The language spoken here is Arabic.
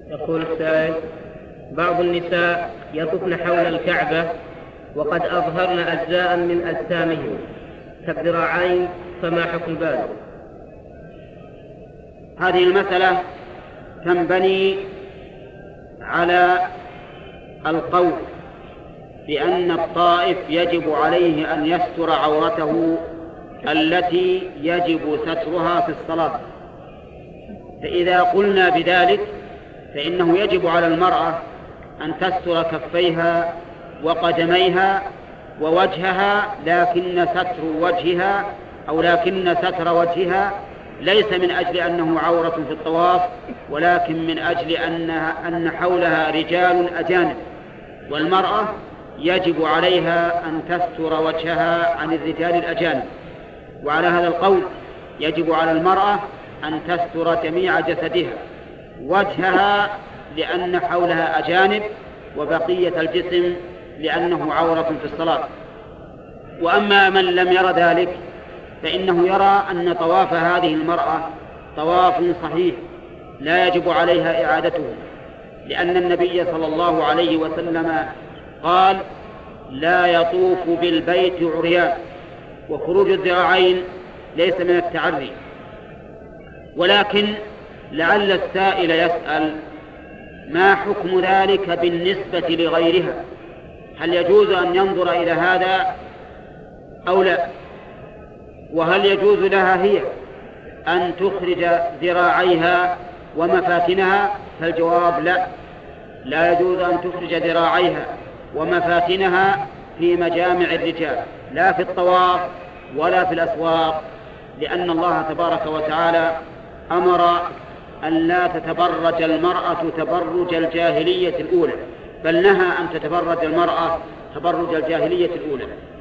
يقول السائل: بعض النساء يطفن حول الكعبة وقد أظهرن أجزاء من أجسامهن كالذراعين، فما حكم ذلك؟ هذه المسألة تنبني على القول بأن الطائف يجب عليه أن يستر عورته التي يجب سترها في الصلاة. فإذا قلنا بذلك فإنه يجب على المرأة أن تستر كفيها وقدميها ووجهها، لكن ستر وجهها ليس من أجل أنه عورة في الطواف، ولكن من أجل أن حولها رجال أجانب، والمرأة يجب عليها أن تستر وجهها عن الرجال الأجانب. وعلى هذا القول يجب على المرأة أن تستر جميع جسدها، وجهها لأن حولها أجانب، وبقية الجسم لأنه عورة في الصلاة. وأما من لم ير ذلك فإنه يرى أن طواف هذه المرأة طواف صحيح لا يجب عليها إعادته، لأن النبي صلى الله عليه وسلم قال: لا يطوف بالبيت عريان. وخروج الذراعين ليس من التعري. ولكن لعل السائل يسأل: ما حكم ذلك بالنسبة لغيرها؟ هل يجوز أن ينظر إلى هذا أو لا؟ وهل يجوز لها هي أن تخرج ذراعيها ومفاتنها؟ فالجواب لا، لا يجوز أن تخرج ذراعيها ومفاتنها في مجامع الرجال، لا في الطواف ولا في الأسواق، لأن الله تبارك وتعالى أمر أن لا تتبرج المرأة تبرج الجاهلية الأولى، بل نهى أن تتبرج المرأة تبرج الجاهلية الأولى.